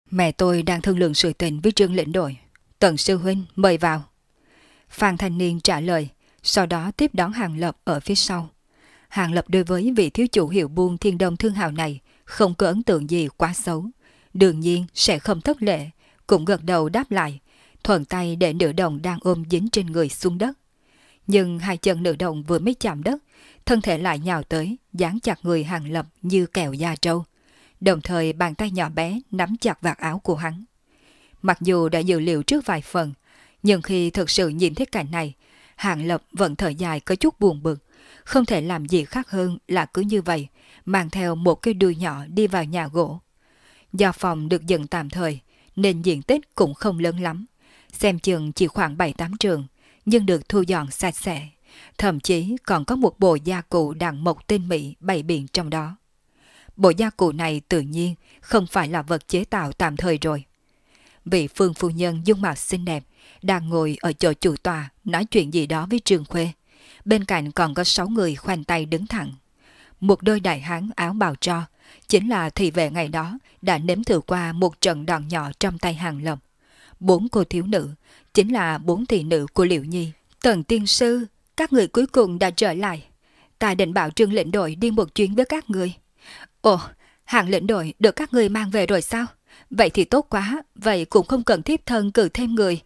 Mẹ tôi đang thương lượng sự tình với Trương lĩnh đội. Tần sư huynh mời vào. Phan thanh niên trả lời, sau đó tiếp đón Hàng Lập ở phía sau. Hàng Lập đối với vị thiếu chủ hiệu buôn Thiên Đông Thương Hào này không có ấn tượng gì quá xấu. Đương nhiên sẽ không thất lễ, cũng gật đầu đáp lại, thuận tay để nữ đồng đang ôm dính trên người xuống đất. Nhưng hai chân nữ đồng vừa mới chạm đất, thân thể lại nhào tới, dán chặt người Hàng Lập như kẹo da trâu. Đồng thời bàn tay nhỏ bé nắm chặt vạt áo của hắn. Mặc dù đã dự liệu trước vài phần, nhưng khi thực sự nhìn thấy cảnh này, Hàng Lập vẫn thở dài có chút buồn bực, không thể làm gì khác hơn là cứ như vậy, mang theo một cái đuôi nhỏ đi vào nhà gỗ. Do phòng được dựng tạm thời, nên diện tích cũng không lớn lắm, xem chừng chỉ khoảng 7-8 trường, nhưng được thu dọn sạch sẽ, thậm chí còn có một bộ gia cụ đàn mộc tinh mỹ bày biện trong đó. Bộ gia cụ này tự nhiên không phải là vật chế tạo tạm thời rồi. Vị Phương phu nhân dung mạo xinh đẹp đang ngồi ở chỗ chủ tòa nói chuyện gì đó với Trương Khuê. Bên cạnh còn có 6 người khoanh tay đứng thẳng. Một đôi đại hán áo bào tro, chính là thị vệ ngày đó đã nếm thử qua một trận đòn nhỏ trong tay Hàng Lập. 4 cô thiếu nữ, chính là 4 thị nữ của Liễu Nhi. Tần tiên sư, các người cuối cùng đã trở lại. Ta định bảo Trương lĩnh đội đi một chuyến với các người. Ồ, Hàng lĩnh đội được các người mang về rồi sao? Vậy thì tốt quá, vậy cũng không cần thiếp thân cử thêm người.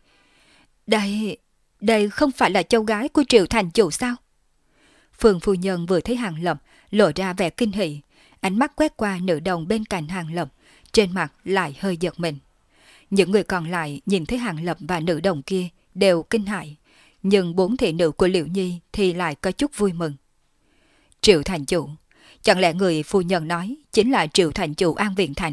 Đây không phải là cháu gái của Triệu thành chủ sao? Phương phu nhân vừa thấy Hàng Lập lộ ra vẻ kinh hỉ, ánh mắt quét qua nữ đồng bên cạnh Hàng Lập, trên mặt lại hơi giật mình. Những người còn lại nhìn thấy Hàng Lập và nữ đồng kia đều kinh hãi, nhưng 4 thị nữ của Liễu Nhi thì lại có chút vui mừng. Triệu thành chủ, chẳng lẽ người phu nhân nói chính là Triệu thành chủ An Viện Thành?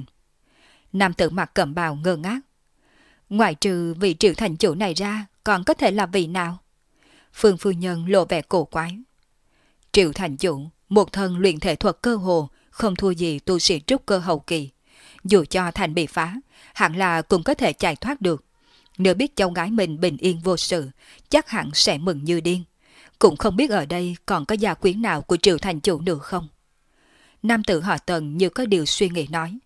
Nam tử mặc cẩm bào ngơ ngác. Ngoài trừ vị Triệu thành chủ này ra, còn có thể là vị nào? Phương phu nhân lộ vẻ cổ quái. Triệu thành chủ, một thân luyện thể thuật cơ hồ, không thua gì tu sĩ trúc cơ hậu kỳ. Dù cho thành bị phá, hẳn là cũng có thể chạy thoát được. Nếu biết cháu gái mình bình yên vô sự, chắc hẳn sẽ mừng như điên. Cũng không biết ở đây còn có gia quyến nào của Triệu thành chủ nữa không? Nam tử họ Tần như có điều suy nghĩ nói.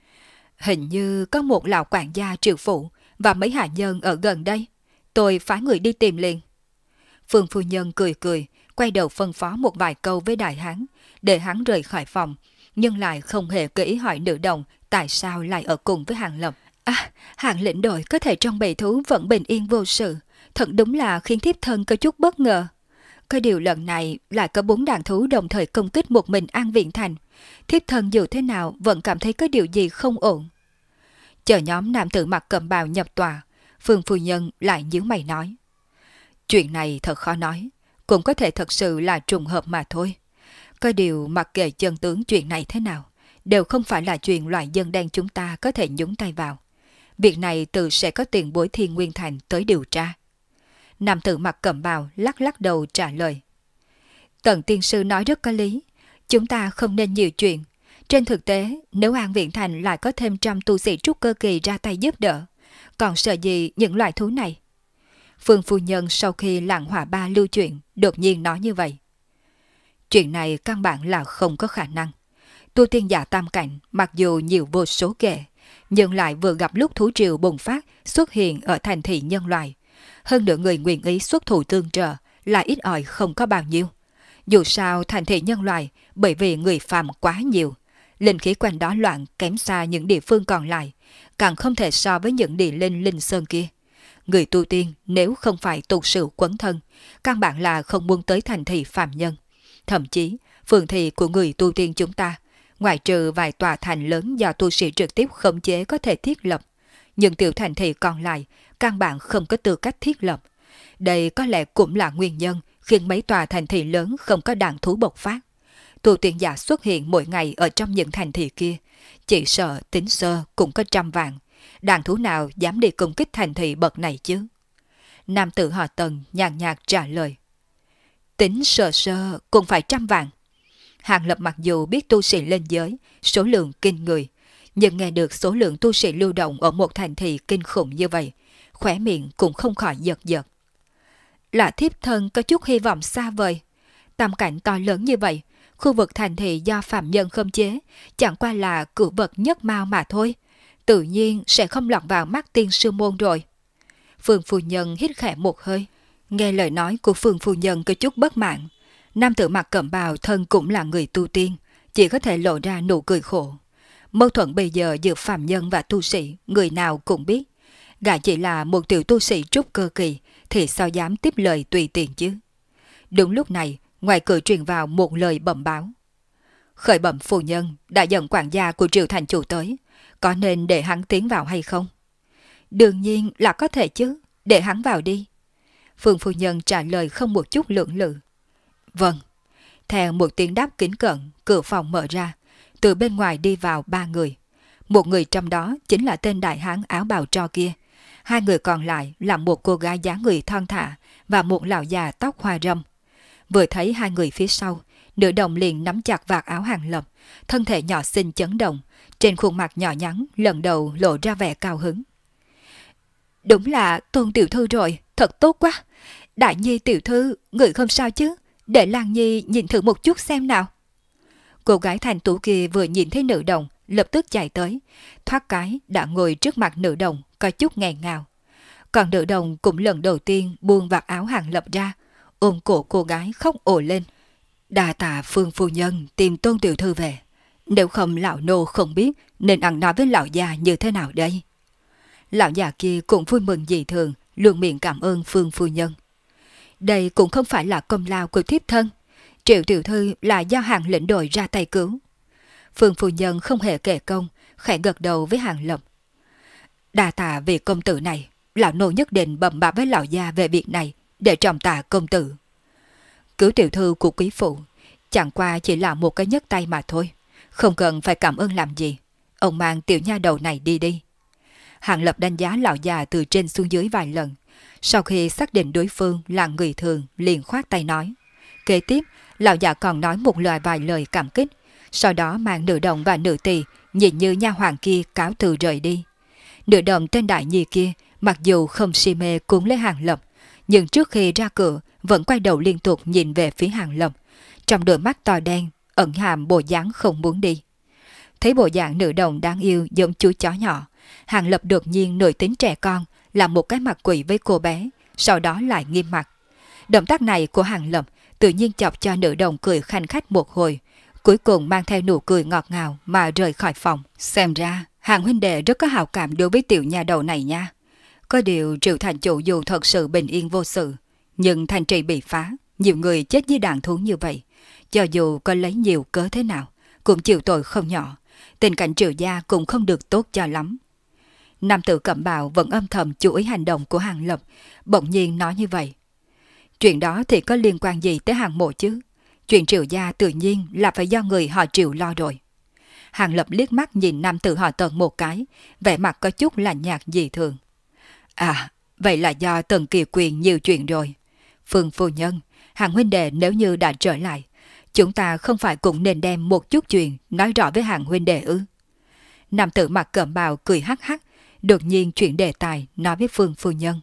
Hình như có một lão quản gia Triệu phủ và mấy hạ nhân ở gần đây. Tôi phái người đi tìm liền. Phương phu nhân cười cười, quay đầu phân phó một vài câu với đại hán, để hắn rời khỏi phòng, nhưng lại không hề kỹ hỏi nữ đồng tại sao lại ở cùng với Hàng Lập. À, Hàng lĩnh đội có thể trong bầy thú vẫn bình yên vô sự, thật đúng là khiến thiếp thân có chút bất ngờ. Cái điều lần này lại có 4 đàn thú đồng thời công kích một mình An Viện Thành. Thiếp thân dù thế nào vẫn cảm thấy có điều gì không ổn. Chờ nhóm nam tử mặc cẩm bào nhập tòa, Phương phu nhân lại nhíu mày nói. Chuyện này thật khó nói, cũng có thể thật sự là trùng hợp mà thôi. Có điều mặc kệ chân tướng chuyện này thế nào, đều không phải là chuyện loại dân đen chúng ta có thể nhúng tay vào. Việc này tự sẽ có tiền bối Thiên Nguyên Thành tới điều tra. Nam tử mặc cẩm bào lắc lắc đầu trả lời. Tần tiên sư nói rất có lý, chúng ta không nên nhiều chuyện. Trên thực tế, nếu An Viện Thành lại có thêm trăm tu sĩ trúc cơ kỳ ra tay giúp đỡ, còn sợ gì những loại thú này? Phương phu nhân sau khi lặng hỏa ba lưu chuyện, đột nhiên nói như vậy. Chuyện này căn bản là không có khả năng. Tu tiên giả tam cảnh mặc dù nhiều vô số kể, nhưng lại vừa gặp lúc thú triều bùng phát xuất hiện ở thành thị nhân loại. Hơn nữa người nguyện ý xuất thủ tương trợ là ít ỏi không có bao nhiêu. Dù sao thành thị nhân loại bởi vì người phàm quá nhiều, linh khí quanh đó loạn kém xa những địa phương còn lại, càng không thể so với những địa linh linh sơn kia. Người tu tiên nếu không phải tục sự quấn thân, căn bản là không muốn tới thành thị phàm nhân. Thậm chí, phường thị của người tu tiên chúng ta, ngoại trừ vài tòa thành lớn do tu sĩ trực tiếp khống chế có thể thiết lập, nhưng tiểu thành thị còn lại, căn bản không có tư cách thiết lập. Đây có lẽ cũng là nguyên nhân khiến mấy tòa thành thị lớn không có đàn thú bộc phát. Tu tiên giả xuất hiện mỗi ngày ở trong những thành thị kia, chỉ sợ tính sơ cũng có 100 vạn. Đàn thú nào dám đi công kích thành thị bậc này chứ? Nam tử họ Tần nhàn nhạt trả lời. Tính sơ sơ cũng phải 100 vạn. Hàng Lập mặc dù biết tu sĩ lên giới, số lượng kinh người, nhưng nghe được số lượng tu sĩ lưu động ở một thành thị kinh khủng như vậy, khóe miệng cũng không khỏi giật giật. Là thiếp thân có chút hy vọng xa vời. Tầm cảnh to lớn như vậy, khu vực thành thị do phạm nhân khống chế, chẳng qua là cử vật nhất mao mà thôi. tự nhiên sẽ không lọt vào mắt tiên sư môn rồi. Phương phu nhân hít khẽ một hơi. Nghe lời nói của Phương phu nhân có chút bất mãn. Nam tử mặc cẩm bào thân cũng là người tu tiên, chỉ có thể lộ ra nụ cười khổ. Mâu thuẫn bây giờ giữa phàm nhân và tu sĩ, người nào cũng biết. Gã chỉ là một tiểu tu sĩ trúc cơ kỳ, thì sao dám tiếp lời tùy tiện chứ. Đúng lúc này, ngoài cửa truyền vào một lời bẩm báo. Khởi bẩm phu nhân đã dẫn quản gia của Triệu thành chủ tới, có nên để hắn tiến vào hay không? Đương nhiên là có thể chứ, để hắn vào đi. Phương phu nhân trả lời không một chút lưỡng lự. Vâng. Theo một tiếng đáp kính cẩn, cửa phòng mở ra, từ bên ngoài đi vào 3 người. Một người trong đó chính là tên đại hán áo bào tro kia. 2 người còn lại là một cô gái dáng người thon thả và một lão già tóc hoa râm. Vừa thấy 2 người phía sau, nữ đồng liền nắm chặt vạt áo Hàng Lập, thân thể nhỏ xinh chấn động, trên khuôn mặt nhỏ nhắn lần đầu lộ ra vẻ cao hứng. Đúng là Tôn tiểu thư rồi, thật tốt quá. Đại nhi tiểu thư, người không sao chứ? Để Lan Nhi nhìn thử một chút xem nào. Cô gái thành tú kia vừa nhìn thấy nữ đồng, lập tức chạy tới, thoát cái đã ngồi trước mặt nữ đồng, có chút nghẹn ngào. Còn nữ đồng cũng lần đầu tiên buông vạt áo Hàng Lập ra, ôm cổ cô gái khóc ồ lên. Đa tạ Phương phu nhân tìm Tôn tiểu thư về. Nếu không lão nô không biết nên ăn nói với lão già như thế nào đây. Lão già kia cũng vui mừng dị thường, luôn miệng cảm ơn Phương phu nhân. Đây cũng không phải là công lao của thiếp thân. Triệu tiểu thư là do Hàng lĩnh đội ra tay cứu. Phương phu nhân không hề kể công, khẽ gật đầu với Hàng Lập. Đa tạ vì công tử này, lão nô nhất định bẩm báo với lão gia về việc này để trọng tạ công tử. Cứu tiểu thư của quý phụ chẳng qua chỉ là một cái nhấc tay mà thôi, không cần phải cảm ơn làm gì. Ông mang tiểu nha đầu này đi đi. Hàng Lập đánh giá lão già từ trên xuống dưới vài lần. Sau khi xác định đối phương là người thường, liền khoát tay nói. Kế tiếp, lão già còn nói một vài lời cảm kích, sau đó mang nữ đồng và nữ tỳ nhìn như nha hoàng kia cáo từ rời đi. Nữ đồng tên đại nhi kia mặc dù không si mê cuốn lấy Hàng Lập, nhưng trước khi ra cửa vẫn quay đầu liên tục nhìn về phía Hàng Lập, trong đôi mắt to đen ẩn hàm bộ dáng không muốn đi. Thấy bộ dạng nữ đồng đáng yêu giống chú chó nhỏ, Hàng Lập đột nhiên nổi tính trẻ con, làm một cái mặt quỷ với cô bé, sau đó lại nghiêm mặt. Động tác này của Hàng Lập tự nhiên chọc cho nữ đồng cười khanh khách một hồi, cuối cùng mang theo nụ cười ngọt ngào mà rời khỏi phòng. Xem ra Hàng huynh đệ rất có hào cảm đối với tiểu nha đầu này nha. Có điều Triệu thành chủ dù thật sự bình yên vô sự, nhưng thành trì bị phá, nhiều người chết với đàn thú như vậy, cho dù có lấy nhiều cớ thế nào cũng chịu tội không nhỏ. Tình cảnh Triệu gia cũng không được tốt cho lắm. Nam tử cẩm bào vẫn âm thầm chú ý hành động của Hàng Lập, bỗng nhiên nói như vậy. Chuyện đó thì có liên quan gì tới Hàng mộ chứ? Chuyện Triệu gia tự nhiên là phải do người họ Triệu lo rồi. Hàng Lập liếc mắt nhìn nam tử họ Tần một cái, vẻ mặt có chút lạnh nhạt dị thường. À, vậy là do Tần Kiều Quyền nhiều chuyện rồi. Phương phu nhân, Hàng huynh đệ nếu như đã trở lại, chúng ta không phải cũng nên đem một chút chuyện nói rõ với Hàng huynh đệ ư? Nam tử mặc cẩm bào cười hắc hắc, đột nhiên chuyển đề tài nói với Phương phu nhân.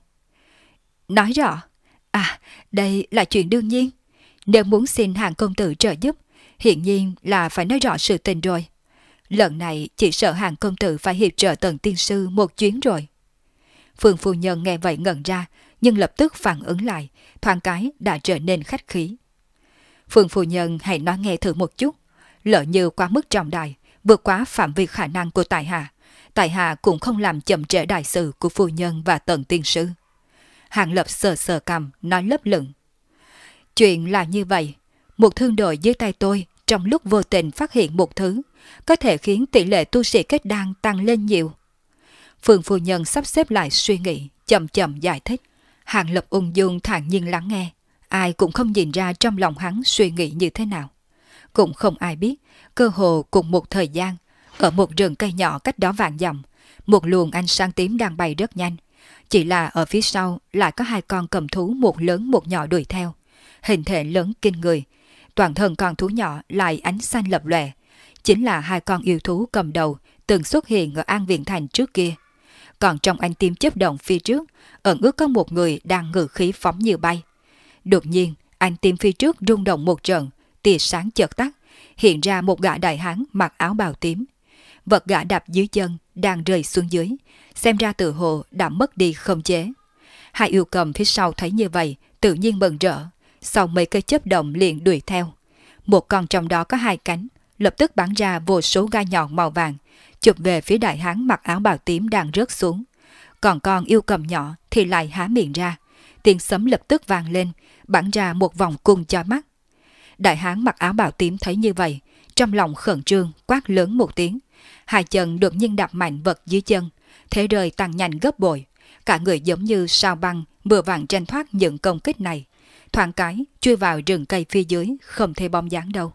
Nói rõ? À, đây là chuyện đương nhiên. Nếu muốn xin Hàng công tử trợ giúp, hiển nhiên là phải nói rõ sự tình rồi. Lần này chỉ sợ Hàng công tử phải hiệp trợ Tần tiên sư một chuyến rồi. Phương phu nhân nghe vậy ngẩn ra, nhưng lập tức phản ứng lại, thoáng cái đã trở nên khách khí. Phương phu nhân hãy nói nghe thử một chút, lỡ như quá mức trọng đại, vượt quá phạm vi khả năng của tại hạ cũng không làm chậm trễ đại sự của phu nhân và Tần tiên sư. Hàng Lập sờ sờ cằm nói lấp lửng. Chuyện là như vậy, một thương đội dưới tay tôi trong lúc vô tình phát hiện một thứ có thể khiến tỷ lệ tu sĩ kết đan tăng lên nhiều. Phương phu nhân sắp xếp lại suy nghĩ, chậm chậm giải thích. Hàng Lập ung dung thản nhiên lắng nghe, ai cũng không nhìn ra trong lòng hắn suy nghĩ như thế nào. Cũng không ai biết, cơ hồ cùng một thời gian, ở một rừng cây nhỏ cách đó vạn dặm, một luồng ánh sáng tím đang bay rất nhanh. Chỉ là ở phía sau lại có 2 con cầm thú, một lớn một nhỏ đuổi theo. Hình thể lớn kinh người, toàn thân con thú nhỏ lại ánh xanh lập lòe. Chính là 2 con yêu thú cầm đầu từng xuất hiện ở An Viện Thành trước kia. Còn trong ánh tím chớp động phía trước, ẩn ước có một người đang ngự khí phóng như bay. Đột nhiên, ánh tím phía trước rung động một trận, tia sáng chợt tắt, hiện ra một gã đại hán mặc áo bào tím. vật gã đạp dưới chân đang rơi xuống dưới, xem ra tự hồ đã mất đi khống chế. Hai yêu cầm phía sau thấy như vậy, tự nhiên mừng rỡ, sau mấy cây chớp động liền đuổi theo. Một con trong đó có hai cánh, lập tức bắn ra vô số gai nhọn màu vàng, chụp về phía đại hán mặc áo bào tím đang rớt xuống. Còn con yêu cầm nhỏ thì lại há miệng ra, tiếng sấm lập tức vang lên, bắn ra một vòng cung cho mắt. Đại hán mặc áo bào tím thấy như vậy, trong lòng khẩn trương quát lớn một tiếng, hai chân đột nhiên đạp mạnh vật dưới chân, thế rời tăng nhanh gấp bội, cả người giống như sao băng vừa vặn tranh thoát những công kích này, thoáng cái chui vào rừng cây phía dưới, không thấy bóng dáng đâu.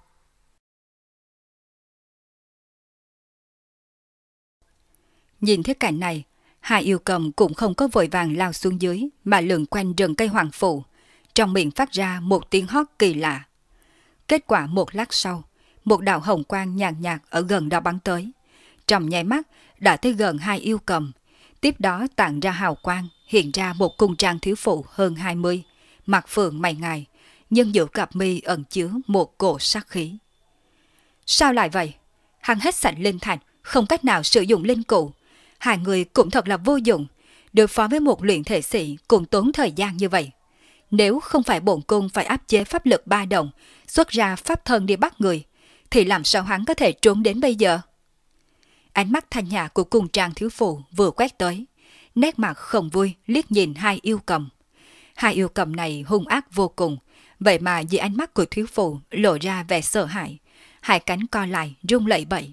Nhìn thấy cảnh này, hai yêu cầm cũng không có vội vàng lao xuống dưới mà lượn quanh rừng cây hoàng phủ, trong miệng phát ra một tiếng hót kỳ lạ. Kết quả một lát sau, một đạo hồng quang nhàn nhạt ở gần đó bắn tới. Trong nháy mắt đã tới gần hai yêu cầm, tiếp đó tản ra hào quang, hiện ra một cung trang thiếu phụ hơn 20, mặt phượng mày ngài, nhưng giữa cặp mi ẩn chứa một cổ sát khí. Sao lại vậy? Hắn hết sạch linh thạch, không cách nào sử dụng linh cụ. Hai người cũng thật là vô dụng, đối phó với một luyện thể sĩ cũng tốn thời gian như vậy. Nếu không phải bổn cung phải áp chế pháp lực ba động, xuất ra pháp thân đi bắt người, thì làm sao hắn có thể trốn đến bây giờ? Ánh mắt thanh nhã của cung trang thiếu phụ vừa quét tới, nét mặt không vui liếc nhìn hai yêu cầm. Hai yêu cầm này hung ác vô cùng, vậy mà dưới ánh mắt của thiếu phụ lộ ra vẻ sợ hãi, hai cánh co lại rung lẩy bẩy.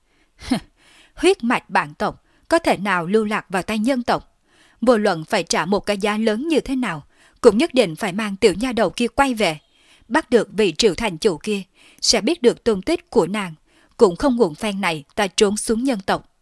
Huyết mạch bản tộc có thể nào lưu lạc vào tay nhân tộc? Vô luận phải trả một cái giá lớn như thế nào, cũng nhất định phải mang tiểu nha đầu kia quay về, bắt được vị Triệu thành chủ kia, sẽ biết được tung tích của nàng, cũng không nguồn phen này ta trốn xuống nhân tộc.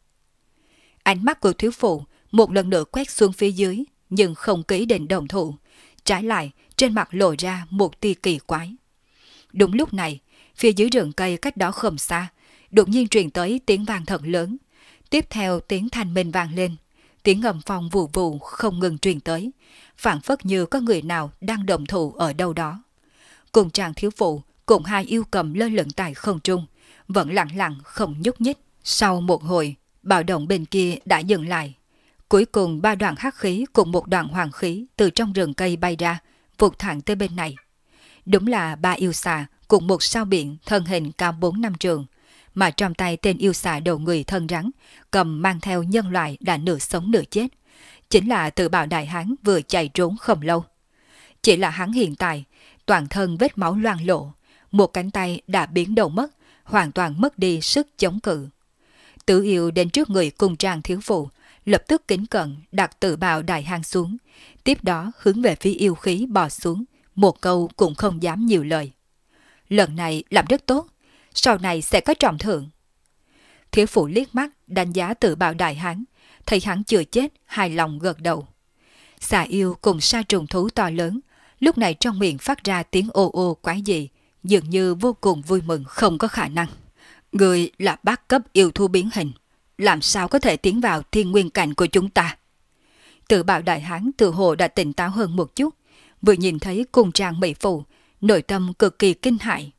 Ánh mắt của thiếu phụ một lần nữa quét xuống phía dưới, nhưng không ký định đồng thủ, trái lại trên mặt lộ ra một tia kỳ quái. Đúng lúc này, phía dưới rừng cây cách đó không xa, đột nhiên truyền tới tiếng vang thật lớn, tiếp theo tiếng thanh minh vang lên, tiếng ngầm phong vù vù không ngừng truyền tới, phảng phất như có người nào đang đồng thủ ở đâu đó. Cùng chàng thiếu phụ cùng hai yêu cầm lơ lửng tại không trung, vẫn lặng lặng không nhúc nhích. Sau một hồi, bạo động bên kia đã dừng lại. Cuối cùng ba đoạn hắc khí cùng một đoạn hoàng khí từ trong rừng cây bay ra, vụt thẳng tới bên này. Đúng là ba yêu xà cùng một sao biển thân hình cao 4-5 trượng, mà trong tay tên yêu xà đầu người thân rắn, cầm mang theo nhân loại đã nửa sống nửa chết. Chính là Tự Bào đại hán vừa chạy trốn không lâu. Chỉ là hắn hiện tại, toàn thân vết máu loang lổ, một cánh tay đã biến đầu mất, hoàn toàn mất đi sức chống cự. Tử yêu đến trước người cung trang thiếu phụ, lập tức kính cẩn đặt Tự Bào đại hán xuống, tiếp đó hướng về phía yêu khí bò xuống, một câu cũng không dám nhiều lời. Lần này làm rất tốt, sau này sẽ có trọng thưởng. Thiếu phụ liếc mắt đánh giá Tự Bào đại hán, thấy hắn chưa chết, hài lòng gật đầu. Xà yêu cùng sa trùng thú to lớn, lúc này trong miệng phát ra tiếng ô ô quái dị, dường như vô cùng vui mừng. Không có khả năng. Người là bát cấp yêu thú biến hình, làm sao có thể tiến vào thiên nguyên cảnh của chúng ta? Tự Bào đại hán tự hồ đã tỉnh táo hơn một chút, vừa nhìn thấy cung trang mỹ phụ, nội tâm cực kỳ kinh hãi.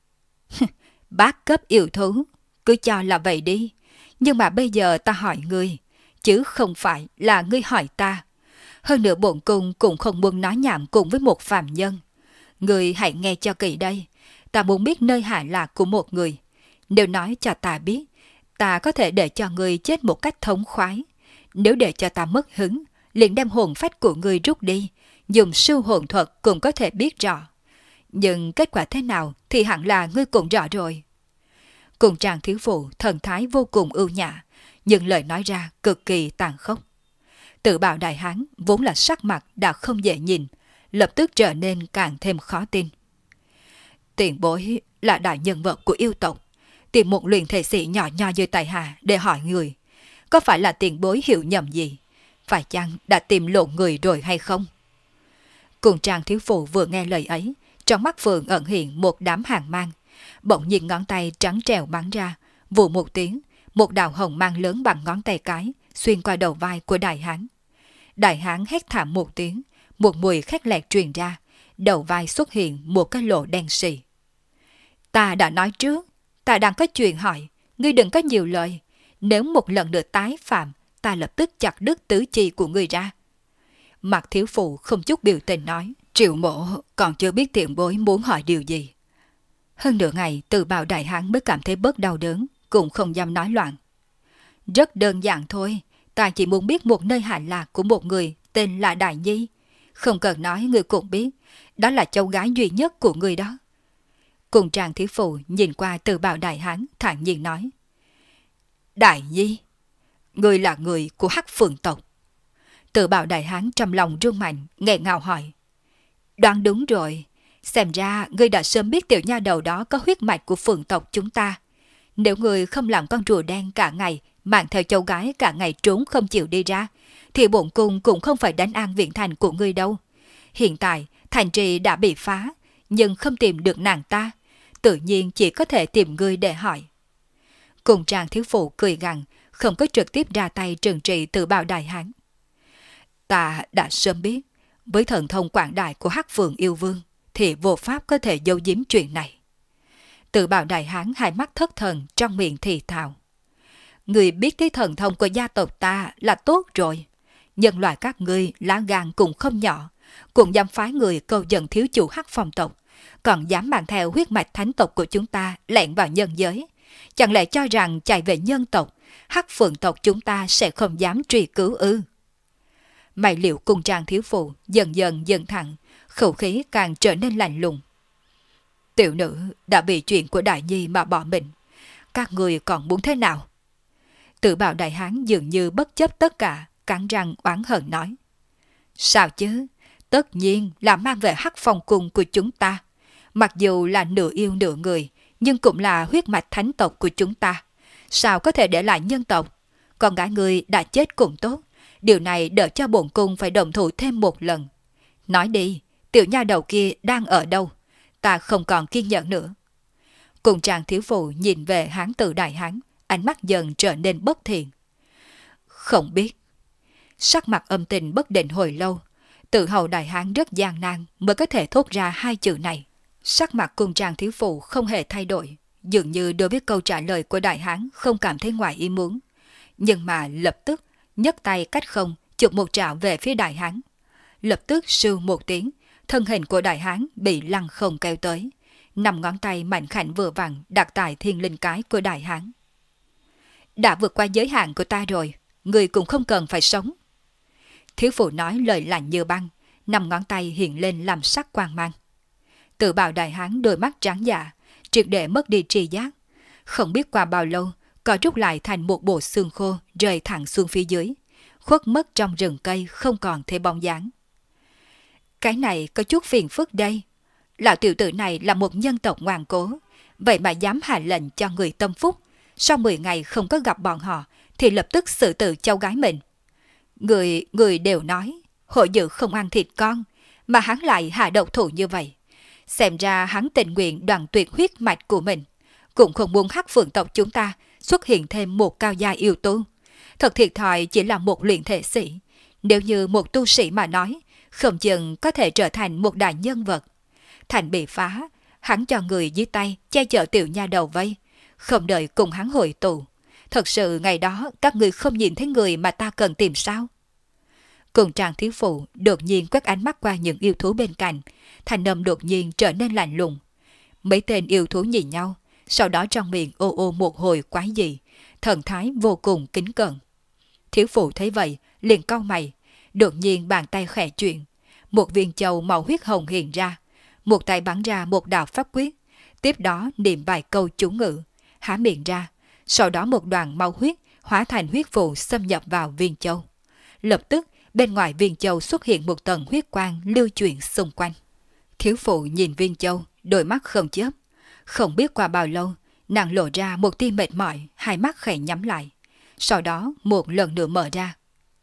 Bát cấp yêu thú, cứ cho là vậy đi, nhưng mà bây giờ ta hỏi ngươi, chứ không phải là ngươi hỏi ta. Hơn nữa bổn cung cũng không muốn nói nhảm cùng với một phàm nhân. Ngươi hãy nghe cho kỹ đây, ta muốn biết nơi hạ lạc của một người. Nếu nói cho ta biết, ta có thể để cho ngươi chết một cách thống khoái. Nếu để cho ta mất hứng, liền đem hồn phách của ngươi rút đi, dùng siêu hồn thuật cũng có thể biết rõ. Nhưng kết quả thế nào thì hẳn là ngươi cũng rõ rồi. Cùng chàng thiếu phụ thần thái vô cùng ưu nhã, nhưng lời nói ra cực kỳ tàn khốc. Tự Bào đại hán vốn là sắc mặt đã không dễ nhìn, lập tức trở nên càng thêm khó tin. Tiền bối là đại nhân vật của yêu tộc, tìm một luyện thể sĩ nhỏ nho như tại hạ để hỏi người, có phải là tiền bối hiểu nhầm gì? Phải chăng đã tìm lộn người rồi hay không? Cùng trang thiếu phụ vừa nghe lời ấy, trong mắt phượng ẩn hiện một đám hàng mang, bỗng nhìn ngón tay trắng trèo bắn ra, vù một tiếng, một đạo hồng mang lớn bằng ngón tay cái xuyên qua đầu vai của đại hán. Đại hán hét thảm một tiếng, một mùi khét lẹt truyền ra, đầu vai xuất hiện một cái lỗ đen sì. Ta đã nói trước, ta đang có chuyện hỏi, ngươi đừng có nhiều lời. Nếu một lần nữa tái phạm, ta lập tức chặt đứt tứ chi của ngươi ra. Mặt thiếu phụ không chút biểu tình nói, Triệu mộ còn chưa biết tiền bối muốn hỏi điều gì. Hơn nửa ngày, Từ Bào đại hán mới cảm thấy bớt đau đớn, cũng không dám nói loạn. Rất đơn giản thôi, ta chỉ muốn biết một nơi hạ lạc của một người tên là Đại Nhi. Không cần nói người cũng biết, đó là cháu gái duy nhất của người đó. Cùng Trang thiếu phụ nhìn qua Từ Bào đại hán thản nhiên nói, Đại Nhi, người là người của Hắc Phượng tộc. Từ Bào đại hán trong lòng rung mạnh, nghẹn ngào hỏi, đoán đúng rồi, xem ra ngươi đã sớm biết tiểu nha đầu đó có huyết mạch của Phượng tộc chúng ta. Nếu ngươi không làm con rùa đen cả ngày, mang theo cháu gái cả ngày trốn không chịu đi ra, thì bổn cung cũng không phải đánh an viện thành của ngươi đâu. Hiện tại, thành trì đã bị phá, nhưng không tìm được nàng ta, tự nhiên chỉ có thể tìm ngươi để hỏi. Cùng Trang thiếu phụ cười gằn, không có trực tiếp ra tay trừng trị Từ Bào đại hán. Ta đã sớm biết, với thần thông quảng đại của Hắc Phượng yêu vương, thì vô pháp có thể giấu giếm chuyện này. Từ Bào đại hán hai mắt thất thần, trong miệng thì thào, người biết cái thần thông của gia tộc ta là tốt rồi. Nhân loại các ngươi lá gan cũng không nhỏ, cũng dám phái người câu dẫn thiếu chủ Hắc Phong tộc, còn dám mang theo huyết mạch thánh tộc của chúng ta lẻn vào nhân giới. Chẳng lẽ cho rằng chạy về nhân tộc, Hắc Phượng tộc chúng ta sẽ không dám truy cứu ư? Mày liệu cùng Trang thiếu phụ dần dần dần thẳng, khẩu khí càng trở nên lạnh lùng. Tiểu nữ đã bị chuyện của Đại Nhi mà bỏ mình, các người còn muốn thế nào? Từ Bào đại hán dường như bất chấp tất cả, cắn răng oán hận nói, sao chứ, tất nhiên là mang về Hắc Phong cung của chúng ta. Mặc dù là nửa yêu nửa người, nhưng cũng là huyết mạch thánh tộc của chúng ta. Sao có thể để lại nhân tộc? Con gái người đã chết cũng tốt, điều này đỡ cho bổn cung phải đồng thủ thêm một lần. Nói đi, tiểu nha đầu kia đang ở đâu? Ta không còn kiên nhẫn nữa. Cùng Trang thiếu phụ nhìn về hán tử đại hán, ánh mắt dần trở nên bất thiện. Không biết. Sắc mặt âm tình bất định hồi lâu, Tự hầu đại hán rất gian nan mới có thể thốt ra hai chữ này. Sắc mặt Cùng Trang thiếu phụ không hề thay đổi, dường như đối với câu trả lời của đại hán không cảm thấy ngoài ý muốn. Nhưng mà lập tức nhấc tay cách không chụp một trảo về phía đại hán. Lập tức sưu một tiếng, thân hình của đại hán bị lăng không kéo tới. 5 ngón tay mạnh khảnh vừa vặn đặt tại thiên linh cái của đại hán. Đã vượt qua giới hạn của ta rồi, người cũng không cần phải sống. Thiếu phụ nói lời lạnh như băng, 5 ngón tay hiện lên làm sắc quang mang. Tự Bào đại hán đôi mắt trắng dạ, triệt để mất đi tri giác. Không biết qua bao lâu, có rút lại thành một bộ xương khô rơi thẳng xuống phía dưới, khuất mất trong rừng cây không còn thấy bóng dáng. Cái này có chút phiền phức đây. Lão tiểu tử này là một nhân tộc ngoan cố, vậy mà dám hạ lệnh cho người tâm phúc, sau 10 ngày không có gặp bọn họ thì lập tức xử tử cháu gái mình. Người đều nói hội dự không ăn thịt con, mà hắn lại hạ độc thủ như vậy. Xem ra hắn tình nguyện đoạn tuyệt huyết mạch của mình, cũng không muốn Hắc Phượng tộc chúng ta xuất hiện thêm một cao gia yêu tu. Thật thiệt thòi chỉ là một luyện thể sĩ, nếu như một tu sĩ mà nói, không chừng có thể trở thành một đại nhân vật. Thành bị phá, hắn cho người dưới tay che chở tiểu nha đầu vây, không đợi cùng hắn hội tụ. Thật sự ngày đó các người không nhìn thấy người mà ta cần tìm sao? Cùng Trang thiếu phụ đột nhiên quét ánh mắt qua những yêu thú bên cạnh, thanh âm đột nhiên trở nên lạnh lùng. Mấy tên yêu thú nhìn nhau, sau đó trong miệng ô ô một hồi quái dị, thần thái vô cùng kính cẩn. Thiếu phụ thấy vậy, liền cau mày, đột nhiên bàn tay khẽ chuyển, một viên châu màu huyết hồng hiện ra, một tay bắn ra một đạo pháp quyết, tiếp đó niệm vài câu chú ngữ, há miệng ra, sau đó một đoàn máu huyết hóa thành huyết vụ xâm nhập vào viên châu. Lập tức, bên ngoài viên châu xuất hiện một tầng huyết quang lưu chuyển xung quanh. Thiếu phụ nhìn viên châu, đôi mắt không chớp. Không biết qua bao lâu, nàng lộ ra một tia mệt mỏi, hai mắt khẽ nhắm lại. Sau đó một lần nữa mở ra.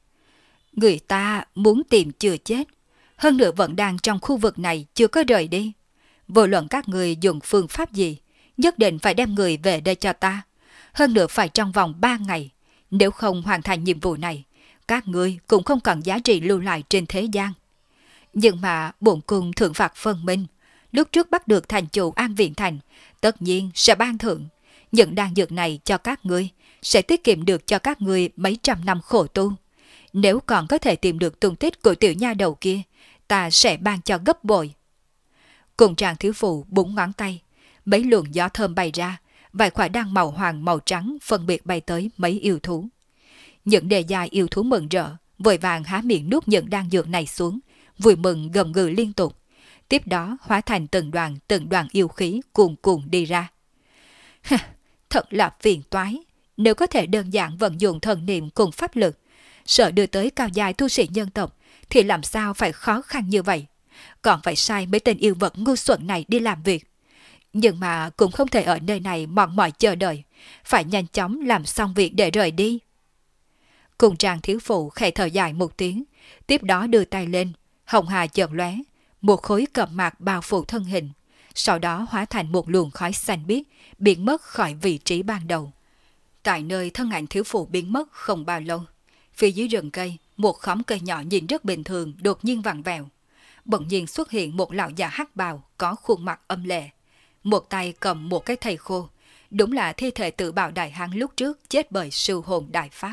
Người ta muốn tìm chưa chết, hơn nữa vẫn đang trong khu vực này chưa có rời đi. Vô luận các người dùng phương pháp gì, nhất định phải đem người về đây cho ta. Hơn nữa phải trong vòng 3 ngày, nếu không hoàn thành nhiệm vụ này, các ngươi cũng không còn giá trị lưu lại trên thế gian. Nhưng mà bổn cung thượng phạt phân minh, lúc trước bắt được thành chủ An Viện Thành, tất nhiên sẽ ban thưởng. Những đan dược này cho các ngươi sẽ tiết kiệm được cho các ngươi mấy trăm năm khổ tu. Nếu còn có thể tìm được tung tích của tiểu nha đầu kia, ta sẽ ban cho gấp bội. Cùng Trang thiếu phụ búng ngón tay, mấy luồng gió thơm bay ra, vài quả đan màu hoàng màu trắng phân biệt bay tới mấy yêu thú. Những đề dài yêu thú mừng rỡ, vội vàng há miệng nuốt những đan dược này xuống, vui mừng gầm gừ liên tục. Tiếp đó hóa thành từng đoàn yêu khí cuồn cuộn đi ra. Thật là phiền toái, nếu có thể đơn giản vận dụng thần niệm cùng pháp lực, sợ đưa tới cao giai tu sĩ nhân tộc, thì làm sao phải khó khăn như vậy? Còn phải sai mấy tên yêu vật ngu xuẩn này đi làm việc. Nhưng mà cũng không thể ở nơi này mòn mỏi chờ đợi, phải nhanh chóng làm xong việc để rời đi. Cùng Trang thiếu phụ khẽ thở dài một tiếng, tiếp đó đưa tay lên, hồng hà chợt lóe, một khối cẩm mạc bao phủ thân hình, sau đó hóa thành một luồng khói xanh biếc, biến mất khỏi vị trí ban đầu. Tại nơi thân ảnh thiếu phụ biến mất không bao lâu, phía dưới rừng cây, một khóm cây nhỏ nhìn rất bình thường đột nhiên vặn vẹo. Bỗng nhiên xuất hiện một lão già hắc bào có khuôn mặt âm lệ, một tay cầm một cái thây khô, đúng là thi thể tự bào đại hán lúc trước chết bởi sư hồn đại pháp.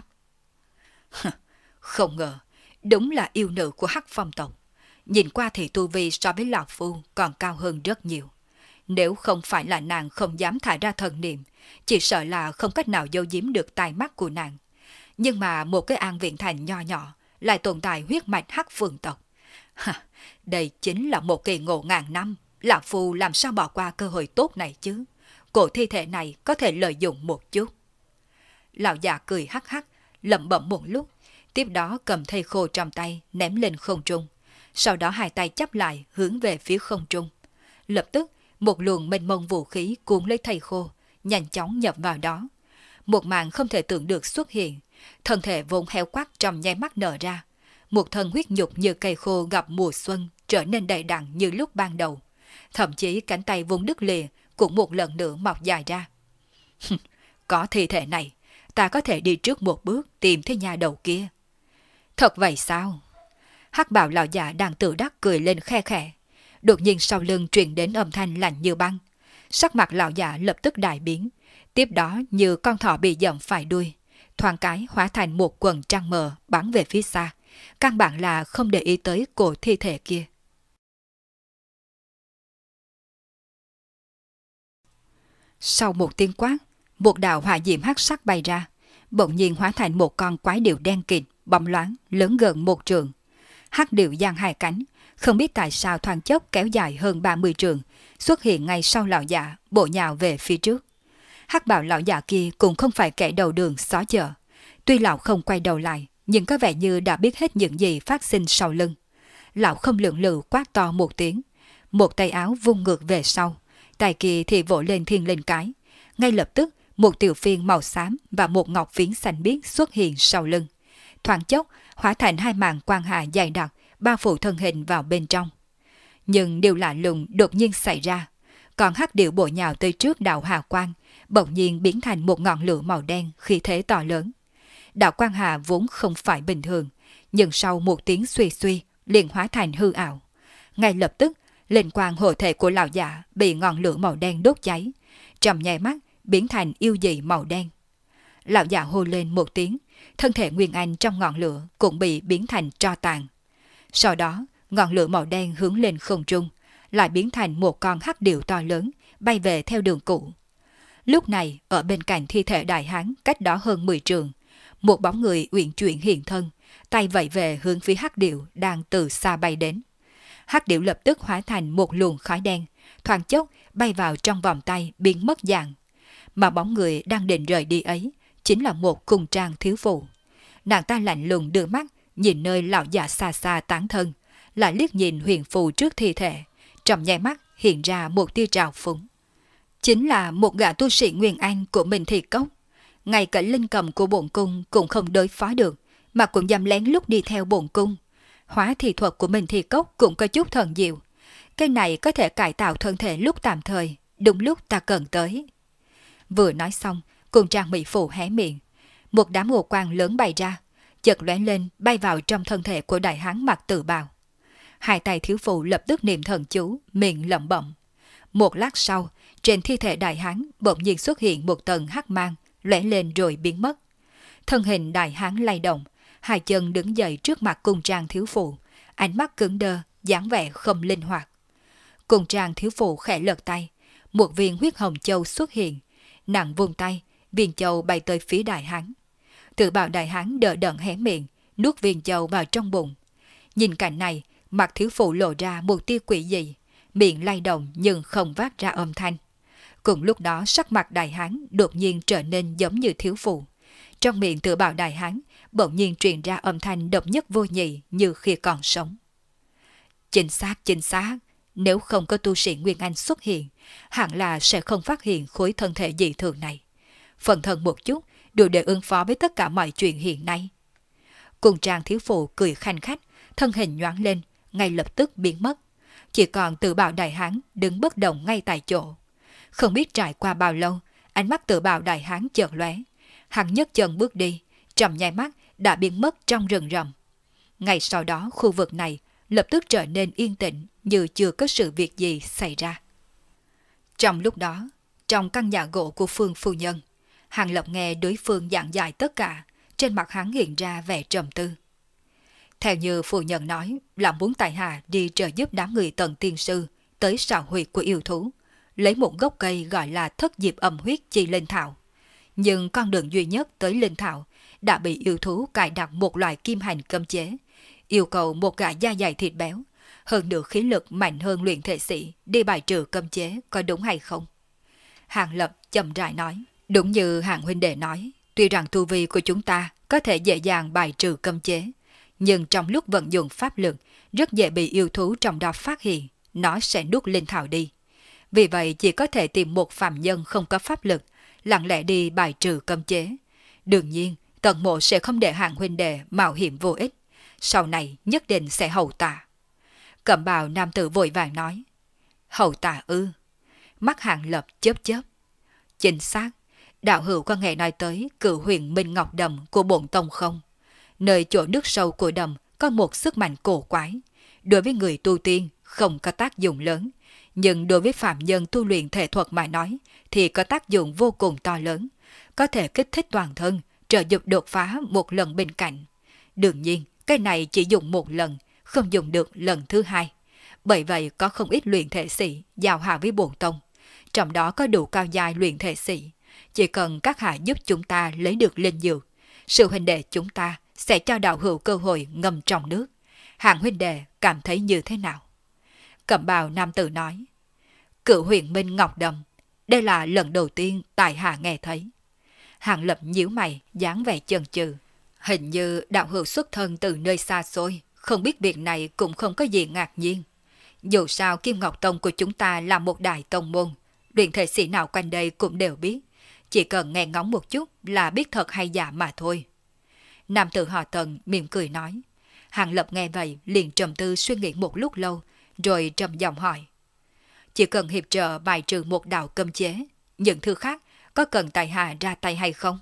Không ngờ, đúng là yêu nữ của Hắc Phong tộc. Nhìn qua thì tu vi so với lão phu còn cao hơn rất nhiều. Nếu không phải là nàng không dám thả ra thần niệm, chỉ sợ là không cách nào giấu giếm được tai mắt của nàng. Nhưng mà một cái An Viện Thành nho nhỏ lại tồn tại huyết mạch Hắc Phượng tộc. Đây chính là một kỳ ngộ ngàn năm. Lão phu làm sao bỏ qua cơ hội tốt này chứ? Cổ thi thể này có thể lợi dụng một chút. Lão già cười hắc hắc, lẩm bẩm một lúc, tiếp đó cầm thây khô trong tay ném lên không trung. Sau đó hai tay chắp lại hướng về phía không trung. Lập tức một luồng mênh mông vũ khí cuốn lấy thây khô, nhanh chóng nhập vào đó. Một màn không thể tưởng được xuất hiện, thân thể vốn héo quắc trong nháy mắt nở ra. Một thân huyết nhục như cây khô gặp mùa xuân trở nên đầy đặn như lúc ban đầu. Thậm chí cánh tay vốn đứt lìa cũng một lần nữa mọc dài ra. Có thi thể này, ta có thể đi trước một bước tìm thấy nhà đầu kia. Thật vậy sao? Hắc bào lão già đang tự đắc cười lên khe khẽ. Đột nhiên sau lưng truyền đến âm thanh lạnh như băng. Sắc mặt lão già lập tức đại biến. Tiếp đó như con thỏ bị giẫm phải đuôi, thoáng cái hóa thành một quần trăng mờ bắn về phía xa. Căn bản là không để ý tới cổ thi thể kia. Sau một tiếng quát, một đạo hỏa diễm hắc sắc bay ra, bỗng nhiên hóa thành một con quái điểu đen kịt, bóng loáng, lớn gần một trượng. Hắc điểu giang hai cánh, không biết tại sao thoáng chốc kéo dài hơn 30 trượng, xuất hiện ngay sau lão già, bộ nhào về phía trước. Hắc bào lão già kia cũng không phải kẻ đầu đường xó chợ. Tuy lão không quay đầu lại, nhưng có vẻ như đã biết hết những gì phát sinh sau lưng. Lão không lượng lự quát to một tiếng, một tay áo vung ngược về sau, tay kia thì vỗ lên thiên linh cái. Ngay lập tức, một tiểu phiên màu xám và một ngọc phiến xanh biếc xuất hiện sau lưng. Thoáng chốc, hóa thành hai màn quang hà dày đặc, bao phủ thân hình vào bên trong. Nhưng điều lạ lùng đột nhiên xảy ra. Còn hắc điểu bổ nhào tới trước đạo hà quang, bỗng nhiên biến thành một ngọn lửa màu đen khí thế to lớn. Đạo quang hà vốn không phải bình thường, nhưng sau một tiếng suy suy, liền hóa thành hư ảo. Ngay lập tức, linh quang hộ thể của lão giả bị ngọn lửa màu đen đốt cháy, trong nháy mắt biến thành yêu dị màu đen. Lão giả hô lên một tiếng, thân thể Nguyên Anh trong ngọn lửa cũng bị biến thành tro tàn. Sau đó, ngọn lửa màu đen hướng lên không trung, lại biến thành một con hắc điểu to lớn, bay về theo đường cũ. Lúc này, ở bên cạnh thi thể đại hán cách đó hơn 10 trượng, một bóng người uyển chuyển hiện thân, tay vẫy về hướng phía hắc điểu đang từ xa bay đến. Hắc điểu lập tức hóa thành một luồng khói đen, thoáng chốc bay vào trong vòng tay biến mất dạng. Mà bóng người đang định rời đi ấy chính là một cung trang thiếu phụ. Nàng ta lạnh lùng đưa mắt nhìn nơi lão già xa xa tán thân, lại liếc nhìn huyền phù trước thi thể, trong nháy mắt hiện ra một tia trào phúng. Chính là một gã tu sĩ Nguyên Anh của mình thì cốc. Ngay cả linh cầm của bổn cung cũng không đối phó được, mà cũng dám lén lút đi theo bổn cung. Hóa thì thuật của mình thì cốc cũng có chút thần diệu. Cái này có thể cải tạo thân thể lúc tạm thời, đúng lúc ta cần tới. Vừa nói xong, cùng trang mỹ phụ hé miệng. Một đám hồ quang lớn bay ra, chợt lóe lên bay vào trong thân thể của đại hán mặc tử bào. Hai tay thiếu phụ lập tức niệm thần chú, miệng lẩm bẩm. Một lát sau, trên thi thể đại hán bỗng nhiên xuất hiện một tầng hắc mang, lóe lên rồi biến mất. Thân hình đại hán lay động, hai chân đứng dậy trước mặt Cung Trang thiếu phụ, ánh mắt cứng đơ, dáng vẻ không linh hoạt. Cung Trang thiếu phụ khẽ lật tay, một viên huyết hồng châu xuất hiện, nàng vung tay, viên châu bay tới phía đại hán. Tự Bào đại hán đỡ đẫn hé miệng, nuốt viên châu vào trong bụng. Nhìn cảnh này, mặt thiếu phụ lộ ra một tia quỷ dị, miệng lay động nhưng không phát ra âm thanh. Cùng lúc đó sắc mặt đại hán đột nhiên trở nên giống như thiếu phụ. Trong miệng Tự Bào đại hán bỗng nhiên truyền ra âm thanh độc nhất vô nhị như khi còn sống. Chính xác, nếu không có tu sĩ Nguyên Anh xuất hiện, hẳn là sẽ không phát hiện khối thân thể dị thường này. Phần thân một chút, đủ để ứng phó với tất cả mọi chuyện hiện nay. Cung Trang thiếu phụ cười khanh khách, thân hình nhoáng lên, ngay lập tức biến mất. Chỉ còn Tự Bào đại hán đứng bất động ngay tại chỗ. Không biết trải qua bao lâu, ánh mắt Tự Bào đại hán chợt lóe. Hắn nhấc chân bước đi, trong nháy mắt đã biến mất trong rừng rậm. Ngay sau đó khu vực này lập tức trở nên yên tĩnh như chưa có sự việc gì xảy ra. Trong lúc đó, trong căn nhà gỗ của Phương phu nhân, Hàng Lập nghe đối phương giảng giải tất cả, trên mặt hắn hiện ra vẻ trầm tư. Theo như phu nhân nói là muốn tại hạ đi trợ giúp đám người Tần tiên sư tới sào huyệt của yêu thú, lấy một gốc cây gọi là thất diệp âm huyết chi linh thảo. Nhưng con đường duy nhất tới linh thảo đã bị yêu thú cài đặt một loại kim hành cấm chế, yêu cầu một gã da dày thịt béo, hơn nữa khí lực mạnh hơn luyện thể sĩ đi bài trừ cấm chế, có đúng hay không? Hàng Lập chậm rãi nói, đúng như Hàng huynh đệ nói, tuy rằng tu vi của chúng ta có thể dễ dàng bài trừ cấm chế, nhưng trong lúc vận dụng pháp lực rất dễ bị yêu thú trong đó phát hiện, nó sẽ nuốt linh thảo đi. Vì vậy chỉ có thể tìm một phàm nhân không có pháp lực, lặng lẽ đi bài trừ cấm chế. Đương nhiên, Tần Mộ sẽ không để Hàng huynh đệ mạo hiểm vô ích, sau này nhất định sẽ hậu tạ. Cẩm bào nam tử vội vàng nói, hậu tạ ư? Mắt Hàng Lập chớp chớp. Chính xác, đạo hữu có nghe nói tới cửu huyền minh ngọc đầm của bổn tông không? Nơi chỗ nước sâu của đầm có một sức mạnh cổ quái, đối với người tu tiên không có tác dụng lớn, nhưng đối với phạm nhân tu luyện thể thuật mà nói thì có tác dụng vô cùng to lớn, có thể kích thích toàn thân, trợ giúp đột phá một lần bên cạnh. Đương nhiên, cái này chỉ dùng một lần, không dùng được lần thứ hai. Bởi vậy có không ít luyện thể sĩ giao hảo với bổn tông, trong đó có đủ cao giai luyện thể sĩ. Chỉ cần các hạ giúp chúng ta lấy được linh dược, sự huynh đệ chúng ta sẽ cho đạo hữu cơ hội ngâm trong nước. Hàng huynh đệ cảm thấy như thế nào? Cẩm bào nam tử nói, cửu huyền minh ngọc đầm, đây là lần đầu tiên tại hạ nghe thấy. Hàng Lập nhíu mày, dáng vẻ chần chừ. Hình như đạo hữu xuất thân từ nơi xa xôi, không biết việc này cũng không có gì ngạc nhiên. Dù sao Kim Ngọc Tông của chúng ta là một đại tông môn, luyện thể sĩ nào quanh đây cũng đều biết. Chỉ cần nghe ngóng một chút là biết thật hay giả mà thôi. Nam tử họ Tần mỉm cười nói. Hàng Lập nghe vậy liền trầm tư suy nghĩ một lúc lâu, rồi trầm giọng hỏi. Chỉ cần hiệp trợ bài trừ một đạo cấm chế, những thứ khác có cần tại hạ ra tay hay không?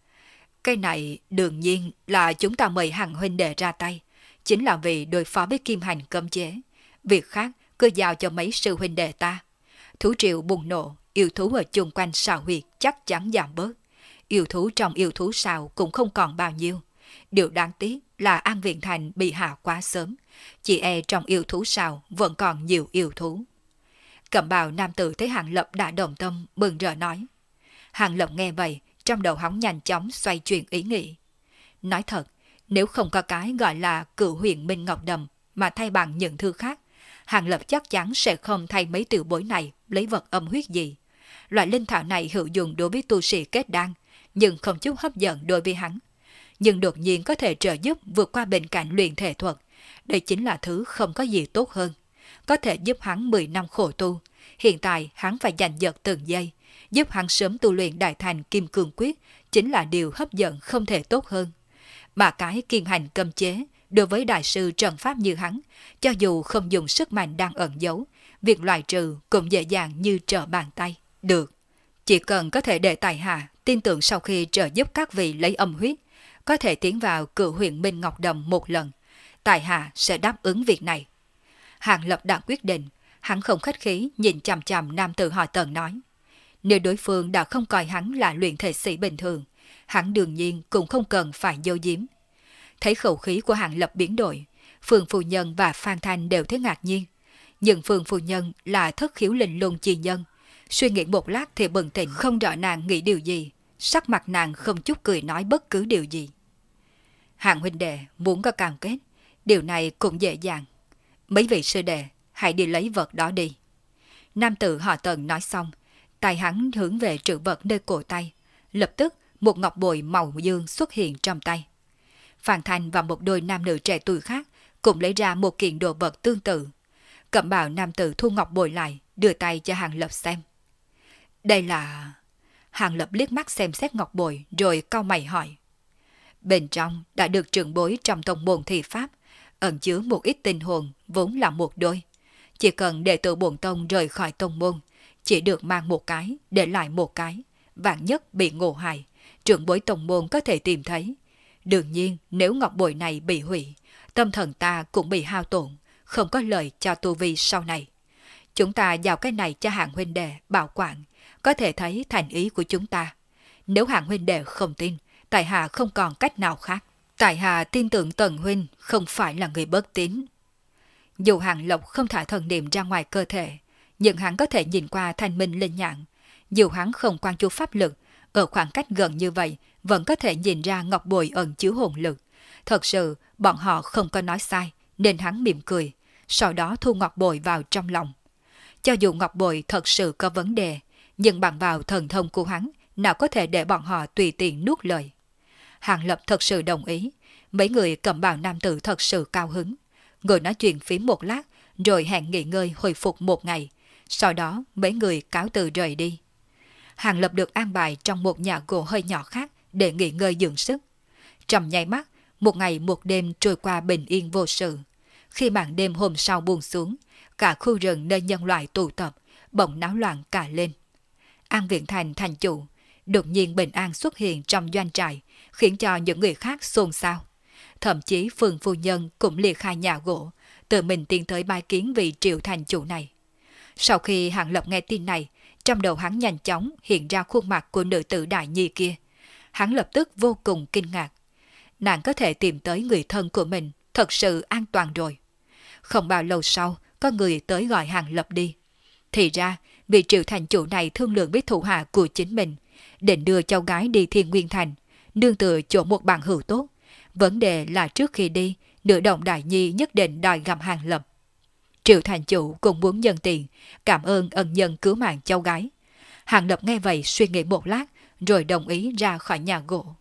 Cái này đương nhiên là chúng ta mời Hàng huynh đệ ra tay, chính là vì đối phó với kim hành cấm chế. Việc khác cứ giao cho mấy sư huynh đệ ta. Thú triệu bùng nổ, yêu thú ở chung quanh sào huyệt chắc chắn giảm bớt. Yêu thú trong yêu thú sào cũng không còn bao nhiêu. Điều đáng tiếc là An Viện Thành bị hạ quá sớm, chỉ e trong yêu thú sào vẫn còn nhiều yêu thú. Cẩm bào nam tử thấy Hàng Lập đã đồng tâm, mừng rỡ nói. Hàng Lập nghe vậy, trong đầu hắn nhanh chóng xoay chuyển ý nghĩ. Nói thật, nếu không có cái gọi là cửu huyền minh ngọc đầm mà thay bằng những thứ khác, Hàng Lập chắc chắn sẽ không thay mấy tiểu bối này lấy vật âm huyết gì. Loại linh thảo này hữu dụng đối với tu sĩ kết đan, nhưng không chút hấp dẫn đối với hắn. Nhưng đột nhiên có thể trợ giúp vượt qua bệnh cảnh luyện thể thuật, đây chính là thứ không có gì tốt hơn. Có thể giúp hắn 10 năm khổ tu, hiện tại hắn phải giành giật từng giây, giúp hắn sớm tu luyện đại thành kim cương quyết chính là điều hấp dẫn không thể tốt hơn. Mà cái kim hành cấm chế đối với đại sư trận pháp như hắn, cho dù không dùng sức mạnh đang ẩn giấu, việc loại trừ cũng dễ dàng như trở bàn tay. Được, chỉ cần có thể để tại hạ tin tưởng sau khi trợ giúp các vị lấy âm huyết, có thể tiến vào cửu huyền minh ngọc đầm một lần, tại hạ sẽ đáp ứng việc này. Hàng Lập đã quyết định, hắn không khách khí nhìn chằm chằm nam tử họ Tần nói. Nếu đối phương đã không coi hắn là luyện thể sĩ bình thường, hắn đương nhiên cũng không cần phải giấu giếm. Thấy khẩu khí của Hàng Lập biến đổi, Phương phu nhân và Phan Thanh đều thấy ngạc nhiên. Nhưng Phương phu nhân là thất khiếu linh lung chi nhân, suy nghĩ một lát thì bừng tỉnh, không rõ nàng nghĩ điều gì, sắc mặt nàng không chút cười nói bất cứ điều gì. Hàng huynh đệ muốn có cam kết, điều này cũng dễ dàng. Mấy vị sư đệ, hãy đi lấy vật đó đi. Nam tử họ Tần nói xong, tay hắn hướng về trữ vật nơi cổ tay. Lập tức, một ngọc bội màu dương xuất hiện trong tay. Phan Thanh và một đôi nam nữ trẻ tuổi khác cũng lấy ra một kiện đồ vật tương tự. Cẩm bào nam tử thu ngọc bội lại, đưa tay cho Hàng Lập xem. Đây là... Hàng Lập liếc mắt xem xét ngọc bội rồi cau mày hỏi. Bên trong đã được trưởng bối trong tông môn thi pháp, ẩn chứa một ít tinh hồn vốn là một đôi. Chỉ cần đệ tử bổn tông rời khỏi tông môn, chỉ được mang một cái, để lại một cái. Vạn nhất bị ngộ hại, trưởng bối tông môn có thể tìm thấy. Đương nhiên nếu ngọc bội này bị hủy, tâm thần ta cũng bị hao tổn, không có lợi cho tu vi sau này. Chúng ta giao cái này cho Hàng huynh đệ bảo quản, có thể thấy thành ý của chúng ta. Nếu Hàng huynh đệ không tin, tại hạ không còn cách nào khác. Tại hạ tin tưởng Tần huynh không phải là người bất tín. Dù Hàng Lộc không thả thần niệm ra ngoài cơ thể, nhưng hắn có thể nhìn qua thanh minh linh nhãn. Dù hắn không quan chú pháp lực, ở khoảng cách gần như vậy vẫn có thể nhìn ra ngọc bội ẩn chứa hồn lực. Thật sự bọn họ không có nói sai, nên hắn mỉm cười, sau đó thu ngọc bội vào trong lòng. Cho dù ngọc bội thật sự có vấn đề, nhưng bằng vào thần thông của hắn, nào có thể để bọn họ tùy tiện nuốt lời. Hàng Lập thật sự đồng ý, mấy người cầm bào nam tử thật sự cao hứng. Ngồi nói chuyện phím một lát, rồi hẹn nghỉ ngơi hồi phục một ngày. Sau đó mấy người cáo từ rời đi. Hàng Lập được an bài trong một nhà gỗ hơi nhỏ khác để nghỉ ngơi dưỡng sức. Trong nháy mắt, một ngày một đêm trôi qua bình yên vô sự. Khi màn đêm hôm sau buông xuống, cả khu rừng nơi nhân loại tụ tập bỗng náo loạn cả lên. An Viện Thành thành chủ đột nhiên bình an xuất hiện trong doanh trại, khiến cho những người khác xôn xao. Thậm chí Phương phu nhân cũng liệt khai nhà gỗ, tự mình tiến tới bái kiến vị Triệu thành chủ này. Sau khi Hàng Lập nghe tin này, trong đầu hắn nhanh chóng hiện ra khuôn mặt của nữ tử đại nhi kia. Hắn lập tức vô cùng kinh ngạc. Nàng có thể tìm tới người thân của mình, thật sự an toàn rồi. Không bao lâu sau, có người tới gọi Hàng Lập đi. Thì ra, vị Triệu thành chủ này thương lượng với thủ hạ của chính mình, định đưa cháu gái đi Thiên Nguyên Thành, nương tựa chỗ một bạn hữu tốt. Vấn đề là trước khi đi, nữ động đại nhi nhất định đòi gặp Hàng Lập. Triệu thành chủ cũng muốn nhân tiền, cảm ơn ân nhân cứu mạng cháu gái. Hàng Lập nghe vậy suy nghĩ một lát, rồi đồng ý ra khỏi nhà gỗ.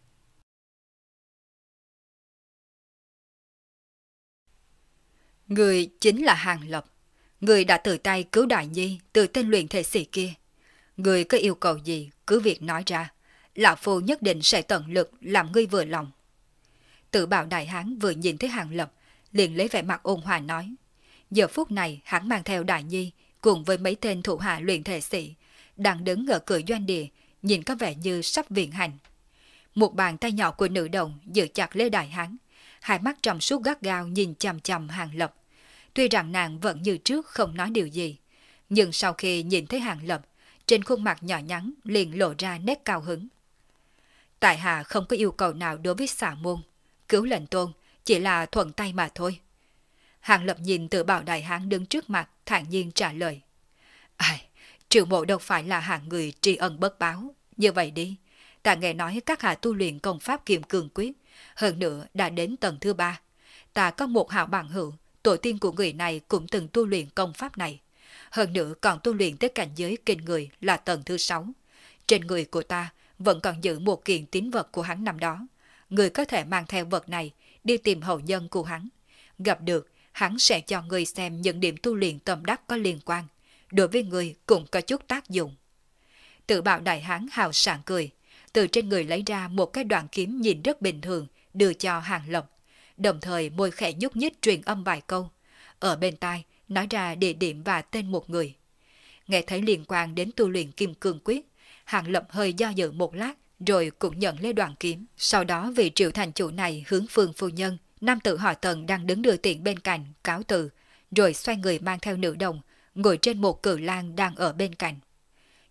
Người chính là Hàng Lập. Người đã tự tay cứu đại nhi từ tên luyện thể sĩ kia. Người có yêu cầu gì cứ việc nói ra, lão phu nhất định sẽ tận lực làm ngươi vừa lòng. Tự bảo đại hán vừa nhìn thấy Hàng Lập, liền lấy vẻ mặt ôn hòa nói. Giờ phút này hắn mang theo đại nhi cùng với mấy tên thủ hạ luyện thể sĩ, đang đứng ở cửa doanh địa, nhìn có vẻ như sắp viện hành. Một bàn tay nhỏ của nữ đồng giữ chặt lấy đại hán, hai mắt trong suốt gắt gao nhìn chằm chằm Hàng Lập. Tuy rằng nàng vẫn như trước không nói điều gì, nhưng sau khi nhìn thấy Hàng Lập, trên khuôn mặt nhỏ nhắn liền lộ ra nét cao hứng. Tại hạ không có yêu cầu nào đối với Xà môn, cứu lệnh tôn chỉ là thuận tay mà thôi. Hàng Lập nhìn Tự Bảo đại hán đứng trước mặt, thản nhiên trả lời. Ai, Triệu mộ đâu phải là hạng người tri ân bất báo. Như vậy đi, ta nghe nói các hạ tu luyện công pháp Kiềm Cường Quyết, hơn nữa đã đến tầng thứ 3. Ta có một hảo bằng hữu, tổ tiên của người này cũng từng tu luyện công pháp này. Hơn nữa còn tu luyện tới cảnh giới kinh người là tầng thứ 6. Trên người của ta vẫn còn giữ một kiện tín vật của hắn năm đó. Người có thể mang theo vật này đi tìm hậu nhân của hắn. Gặp được, hắn sẽ cho người xem những điểm tu luyện tâm đắc có liên quan. Đối với người cũng có chút tác dụng. Tự Bảo đại hán hào sảng cười, từ trên người lấy ra một cái đoạn kiếm nhìn rất bình thường, đưa cho Hàng Lập. Đồng thời môi khẽ nhúc nhích truyền âm vài câu. Ở bên tai nói ra địa điểm và tên một người. Nghe thấy liên quan đến tu luyện Kim Cương Quyết, Hàng Lập hơi do dự một lát, rồi cũng nhận lấy đoạn kiếm. Sau đó vị Triệu thành chủ này hướng Phương phu nhân, nam tử họ Tần đang đứng đưa tiện bên cạnh, cáo từ, rồi xoay người mang theo nữ đồng, ngồi trên một cự lang đang ở bên cạnh.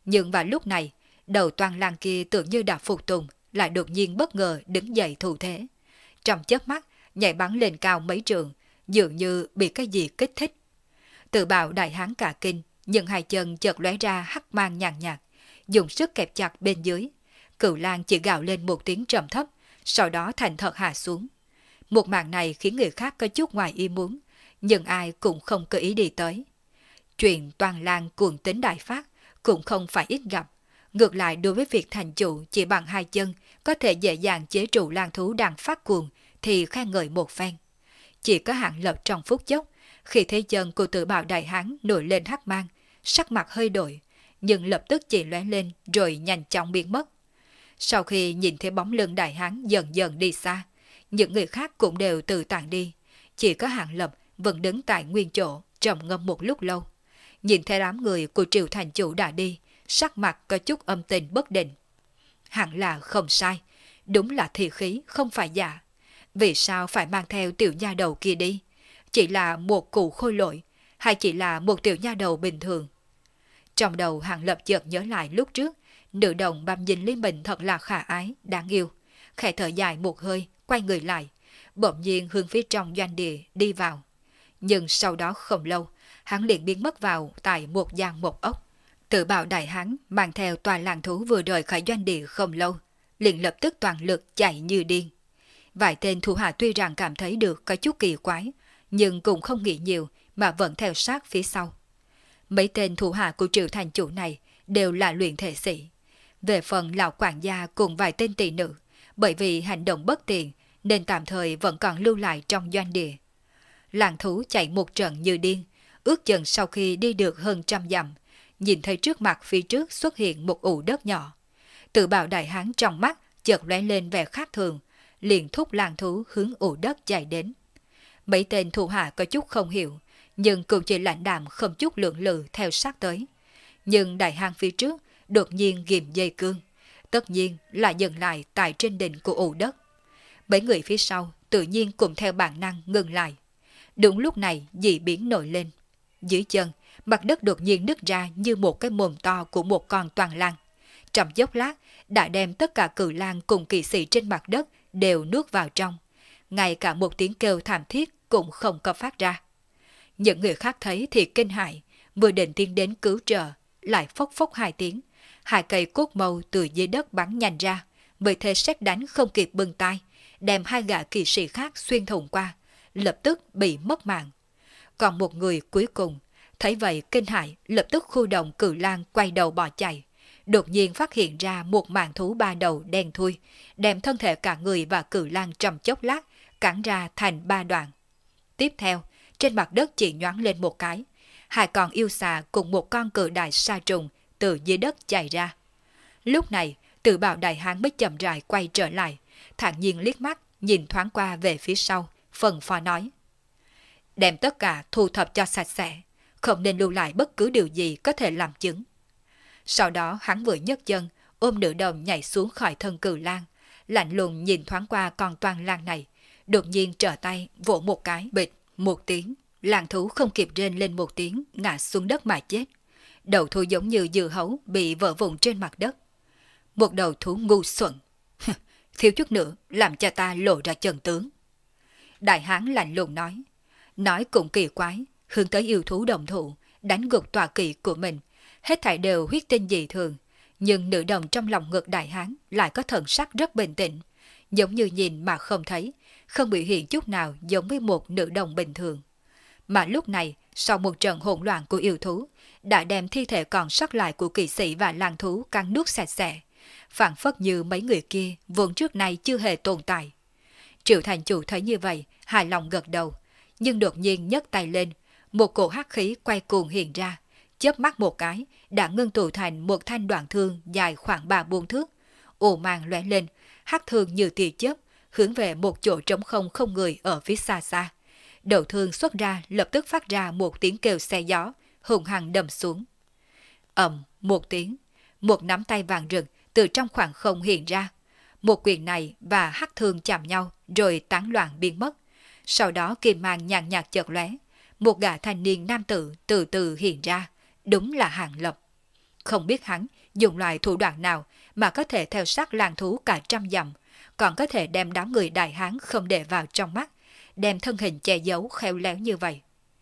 Nhưng vào lúc này, đầu Toàn Lang kia tưởng như đã phục tùng, lại đột nhiên bất ngờ đứng dậy thủ thế. Trong chớp mắt, nhảy bắn lên cao mấy trượng, dường như bị cái gì kích thích. Tự bào đại hán cả kinh, nhưng hai chân chợt lóe ra hắc mang nhàn nhạt, dùng sức kẹp chặt bên dưới. Cửu Lang chỉ gào lên một tiếng trầm thấp, sau đó thành thật hạ xuống. Một màn này khiến người khác có chút ngoài ý muốn, nhưng ai cũng không có ý đi tới. Chuyện Toàn Lang cuồng tính đại phát cũng không phải ít gặp. Ngược lại đối với việc thành chủ chỉ bằng hai chân có thể dễ dàng chế trụ lang thú đang phát cuồng thì khen ngợi một phen. Chỉ có Hạng Lập trong phút chốc, khi thấy chân của Tự Bào đại hán nổi lên hắc mang, sắc mặt hơi đổi, nhưng lập tức chỉ lóe lên rồi nhanh chóng biến mất. Sau khi nhìn thấy bóng lưng đại hán dần dần đi xa, những người khác cũng đều từ tản đi, chỉ có Hạng Lập vẫn đứng tại nguyên chỗ trầm ngâm một lúc lâu. Nhìn thấy đám người của Triệu thành chủ đã đi, sắc mặt có chút âm tình bất định. Hẳn là không sai, đúng là thi khí không phải giả. Vì sao phải mang theo tiểu nha đầu kia đi? Chỉ là một cụ khôi lỗi, hay chỉ là một tiểu nha đầu bình thường? Trong đầu Hạng Lập chợt nhớ lại lúc trước, nữ đồng băm dính Lý mình thật là khả ái, đáng yêu. Khẽ thở dài một hơi, quay người lại, bỗng nhiên hướng phía trong doanh địa đi vào. Nhưng sau đó không lâu, hắn liền biến mất vào tại một gian một ốc. Tự Bào đại hán mang theo toàn lang thú vừa rời khỏi doanh địa không lâu, liền lập tức toàn lực chạy như điên. Vài tên thủ hạ tuy rằng cảm thấy được có chút kỳ quái, nhưng cũng không nghĩ nhiều mà vẫn theo sát phía sau. Mấy tên thủ hạ của Triệu thành chủ này đều là luyện thể sĩ. Về phần lão quản gia cùng vài tên tỷ nữ, bởi vì hành động bất tiện nên tạm thời vẫn còn lưu lại trong doanh địa. Lang thú chạy một trận như điên, ước chừng sau khi đi được hơn 100 dặm, nhìn thấy trước mặt phía trước xuất hiện một ụ đất nhỏ. Tự Bào đại hán trong mắt chợt lóe lên vẻ khác thường, liền thúc lang thú hướng ụ đất chạy đến. Mấy tên thủ hạ có chút không hiểu, nhưng cũng chỉ lãnh đạm không chút lượng lự theo sát tới. Nhưng đại hán phía trước đột nhiên ghim dây cương, tất nhiên là dừng lại tại trên đỉnh của ụ đất. Mấy người phía sau tự nhiên cùng theo bản năng ngừng lại. Đúng lúc này dị biến nổi lên. Dưới chân, mặt đất đột nhiên nứt ra như một cái mồm to của một con toàn lang. Trong chốc lát, đã đem tất cả cự lang cùng kỵ sĩ trên mặt đất đều nuốt vào trong. Ngay cả một tiếng kêu thảm thiết cũng không có phát ra. Những người khác thấy thì kinh hãi, vừa định tiến đến cứu trợ, lại phốc phốc hai tiếng. Hai cây cốt mâu từ dưới đất bắn nhanh ra, với thế sét đánh không kịp bưng tay, đem hai gã kỵ sĩ khác xuyên thủng qua, lập tức bị mất mạng. Còn một người cuối cùng, thấy vậy kinh hãi lập tức khu động cự lang quay đầu bỏ chạy. Đột nhiên phát hiện ra một màn thú ba đầu đen thui, đem thân thể cả người và cự lang trong chốc lát cắn ra thành 3 đoạn. Tiếp theo, trên mặt đất chỉ nhoáng lên một cái, hai con yêu xà cùng một con cự đại sa trùng từ dưới đất chạy ra. Lúc này, Tự Bào đại hán mới chậm rãi quay trở lại, thản nhiên liếc mắt nhìn thoáng qua về phía sau, phần phó nói: đem tất cả thu thập cho sạch sẽ, không nên lưu lại bất cứ điều gì có thể làm chứng. Sau đó hắn vừa nhấc chân, ôm nữ đồng nhảy xuống khỏi thân cự lang, lạnh lùng nhìn thoáng qua con toàn lang này, đột nhiên trở tay vỗ một cái, bịch một tiếng, lang thú không kịp rên lên một tiếng, ngã xuống đất mà chết. Đầu thú giống như dưa hấu bị vỡ vụn trên mặt đất. Một đầu thú ngu xuẩn, thiếu chút nữa làm cho ta lộ ra chân tướng. Đại hán lạnh lùng nói cũng kỳ quái, hướng tới yêu thú đồng thủ, đánh gục tọa kỵ của mình, hết thảy đều huyết tinh dị thường, nhưng nữ đồng trong lòng ngực đại hán lại có thần sắc rất bình tĩnh, giống như nhìn mà không thấy, không biểu hiện chút nào giống với một nữ đồng bình thường. Mà lúc này, sau một trận hỗn loạn của yêu thú, đã đem thi thể còn sót lại của kỵ sĩ và lang thú cắn nuốt sạch sẽ, phảng phất như mấy người kia vốn trước nay chưa hề tồn tại. Triệu thành chủ thấy như vậy, hài lòng gật đầu, nhưng đột nhiên nhấc tay lên, một cổ hắc khí quay cuồng hiện ra, chớp mắt một cái đã ngưng tụ thành một thanh đoạn thương dài khoảng 3-4 thước, ồ mang lóe lên, hắc thương như tia chớp hướng về một chỗ trống không không người ở phía xa xa. Đầu thương xuất ra lập tức phát ra một tiếng kêu xe gió, hùng hăng đâm xuống. Ầm một tiếng, một nắm tay vàng rực từ trong khoảng không hiện ra. Một quyền này và hắc thương chạm nhau rồi tán loạn biến mất. Sau đó kim mang nhàn nhạt chợt lóe, một gã thanh niên nam tử từ từ hiện ra, đúng là Hạng Lập. không biết hắn dùng loại thủ đoạn nào mà có thể theo sát lang thú cả trăm dặm, còn có thể đem đám người Đại Hán không để vào trong mắt, đem thân hình che giấu khéo léo như vậy.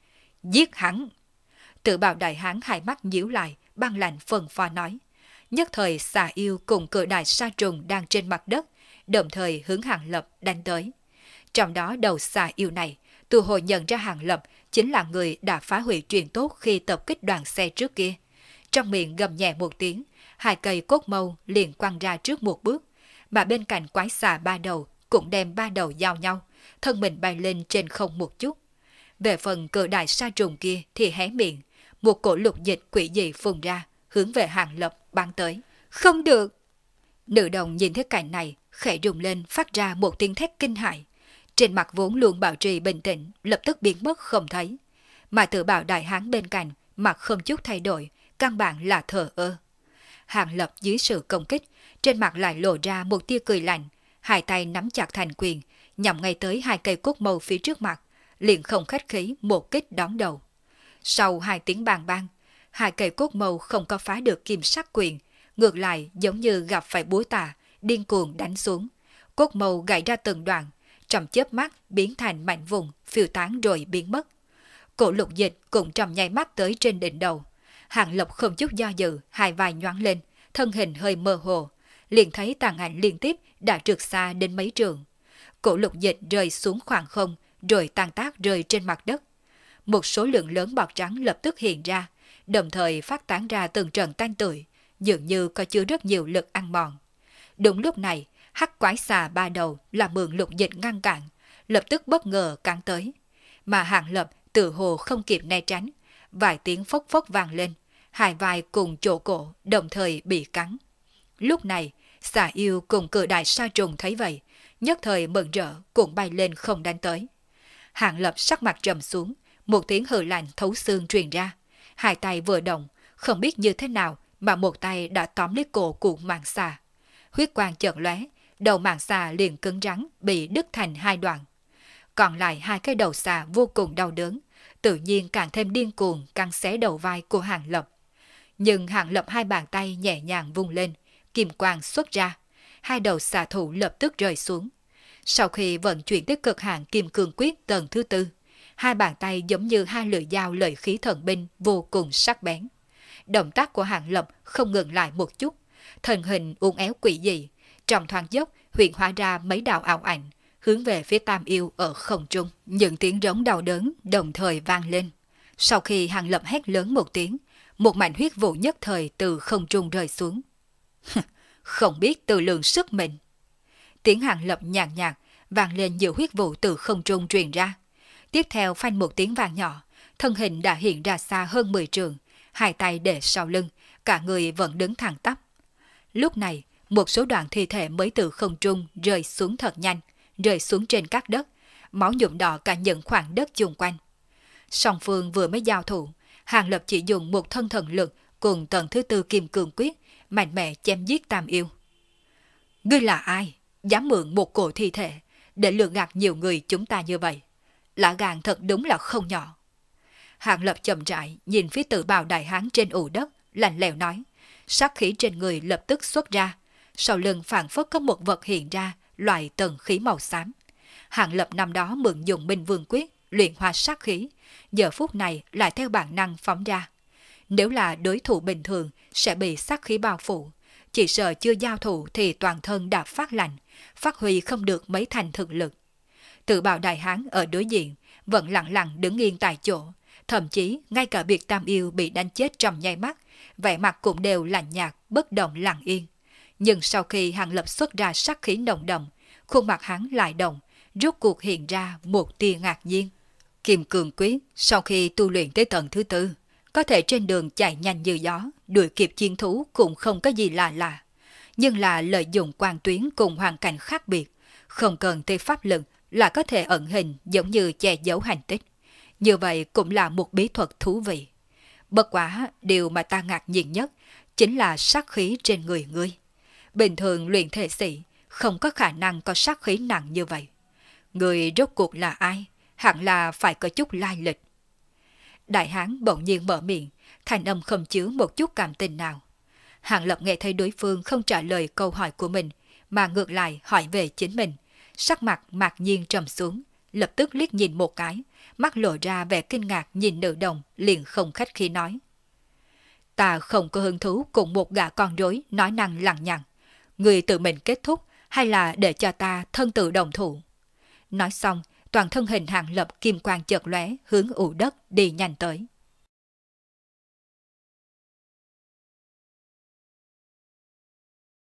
Giết hắn! Tự bào Đại Hán hai mắt nhíu lại, băng lạnh phân pha nói. Nhất thời xà yêu cùng cự đại sa trùng đang trên mặt đất, đồng thời hướng Hàng Lập đánh tới. Trong đó đầu xà yêu này, từ hồi nhận ra Hàng Lập chính là người đã phá hủy chuyện tốt khi tập kích đoàn xe trước kia. Trong miệng gầm nhẹ một tiếng, hai cây cốt mâu liền quăng ra trước một bước, mà bên cạnh quái xà ba đầu cũng đem ba đầu giao nhau, thân mình bay lên trên không một chút. Về phần cự đại sa trùng kia thì hé miệng, một cổ lục dịch quỷ dị phun ra, hướng về Hàng Lập bắn tới. Không được! Nữ đồng nhìn thấy cảnh này, khẽ rùng lên phát ra một tiếng thét kinh hãi. Trên mặt vốn luôn bảo trì bình tĩnh, lập tức biến mất không thấy. Mà tự bảo Đại Hán bên cạnh, mặt không chút thay đổi, căn bản là thờ ơ. Hàng Lập dưới sự công kích, trên mặt lại lộ ra một tia cười lạnh, hai tay nắm chặt thành quyền, nhằm ngay tới hai cây cốt mâu phía trước mặt, liền không khách khí một kích đón đầu. Sau hai tiếng bang bang, hai cây cốt mâu không có phá được kim sắc quyền, ngược lại giống như gặp phải búa tạ, điên cuồng đánh xuống. Cốt mâu gãy ra từng đoạn, trong chớp mắt biến thành mảnh vùng, phiêu tán rồi biến mất. Cổ lục dịch cũng trong nháy mắt tới trên đỉnh đầu. Hàng Lập không chút do dự, hai vai nhoáng lên, thân hình hơi mơ hồ, liền thấy tàn ảnh liên tiếp đã trượt xa đến mấy trường. Cổ lục dịch rơi xuống khoảng không, rồi tan tác rơi trên mặt đất. Một số lượng lớn bọt trắng lập tức hiện ra, đồng thời phát tán ra từng trận tanh tưởi, dường như có chứa rất nhiều lực ăn mòn. Đúng lúc này, hắc quái xà ba đầu là mượn lục dịch ngăn cản, lập tức bất ngờ cắn tới. Mà Hàng Lập tự hồ không kịp né tránh, vài tiếng phốc phốc vang lên, hai vai cùng chỗ cổ đồng thời bị cắn. Lúc này, xà yêu cùng cự đại sa trùng thấy vậy, nhất thời mừng rỡ cũng bay lên không đánh tới. Hàng Lập sắc mặt trầm xuống, một tiếng hừ lạnh thấu xương truyền ra, hai tay vừa động, không biết như thế nào mà một tay đã tóm lấy cổ của mãng xà. Huyết quang chợt lóe, đầu mãng xà liền cứng rắn bị đứt thành hai đoạn. Còn lại hai cái đầu xà vô cùng đau đớn, tự nhiên càng thêm điên cuồng cắn xé đầu vai của Hàng Lập. Nhưng Hàng Lập hai bàn tay nhẹ nhàng vung lên, kim quang xuất ra, hai đầu xà thủ lập tức rơi xuống. Sau khi vận chuyển tới cực hạn kim cương quyết tầng thứ tư, hai bàn tay giống như hai lưỡi dao lợi khí thần binh vô cùng sắc bén. Động tác của Hàng Lập không ngừng lại một chút, thân hình uốn éo quỷ dị, trong thoáng dốc hiện hóa ra mấy đạo ảo ảnh, hướng về phía Tam Yêu ở không trung. Những tiếng rống đau đớn đồng thời vang lên. Sau khi Hàng Lập hét lớn một tiếng, một mảnh huyết vụ nhất thời từ không trung rơi xuống. Không biết tự lượng sức mình. Tiếng Hàng Lập nhàn nhạt vang lên nhiều huyết vụ từ không trung truyền ra. Tiếp theo phanh một tiếng vang nhỏ, thân hình đã hiện ra xa hơn 10 trượng, hai tay để sau lưng, cả người vẫn đứng thẳng tắp. Lúc này, một số đoạn thi thể mới từ không trung rơi xuống thật nhanh, rơi xuống trên các đất, máu nhuộm đỏ cả những khoảng đất chung quanh. Song phương vừa mới giao thủ, Hàng Lập chỉ dùng một thân thần lực cùng tầng thứ tư kim cương quyết, mạnh mẽ chém giết Tam Yêu. Ngươi là ai? Dám mượn một cổ thi thể để lừa gạt nhiều người chúng ta như vậy? Lá gan thật đúng là không nhỏ. Hàng Lập chậm rãi nhìn phía Tự bào Đại Hán trên ụ đất, lạnh lẽo nói, sát khí trên người lập tức xuất ra, sau lưng phảng phất có một vật hiện ra, loại tầng khí màu xám. Hàng Lập năm đó mượn dùng Minh Vương quyết luyện hóa sát khí, giờ phút này lại theo bản năng phóng ra. Nếu là đối thủ bình thường sẽ bị sát khí bao phủ, chỉ sợ chưa giao thủ thì toàn thân đã phát lạnh, phát huy không được mấy thành thực lực. Tự bào Đại Hán ở đối diện vẫn lặng lặng đứng yên tại chỗ, thậm chí ngay cả việc Tam Yêu bị đánh chết trong nháy mắt, vẻ mặt cũng đều lạnh nhạt, bất động lặng yên. Nhưng sau khi Hàng Lập xuất ra sát khí nồng đậm, khuôn mặt hắn lại động, rốt cuộc hiện ra một tia ngạc nhiên. Kim Cương Quyết sau khi tu luyện tới tầng thứ tư, có thể trên đường chạy nhanh như gió, đuổi kịp chiến thú cũng không có gì lạ lạ. Nhưng là lợi dụng quang tuyến cùng hoàn cảnh khác biệt, không cần tới pháp lực là có thể ẩn hình giống như che giấu hành tích. Như vậy cũng là một bí thuật thú vị. Bất quá, điều mà ta ngạc nhiên nhất chính là sát khí trên người ngươi. Bình thường luyện thể sĩ không có khả năng có sát khí nặng như vậy. Người rốt cuộc là ai? Hẳn là phải có chút lai lịch. Đại Hán bỗng nhiên mở miệng, thanh âm không chứa một chút cảm tình nào. Hàng Lập nghe thấy đối phương không trả lời câu hỏi của mình, mà ngược lại hỏi về chính mình. Sắc mặt ngạc nhiên trầm xuống, lập tức liếc nhìn một cái, mắt lộ ra vẻ kinh ngạc nhìn nữ đồng, liền không khách khí nói. Ta không có hứng thú cùng một gã con rối nói năng lằng nhằng. Người tự mình kết thúc hay là để cho ta thân tự đồng thủ? Nói xong, toàn thân hình Hàng Lập kim quang chợt lóe hướng ụ đất đi nhanh tới.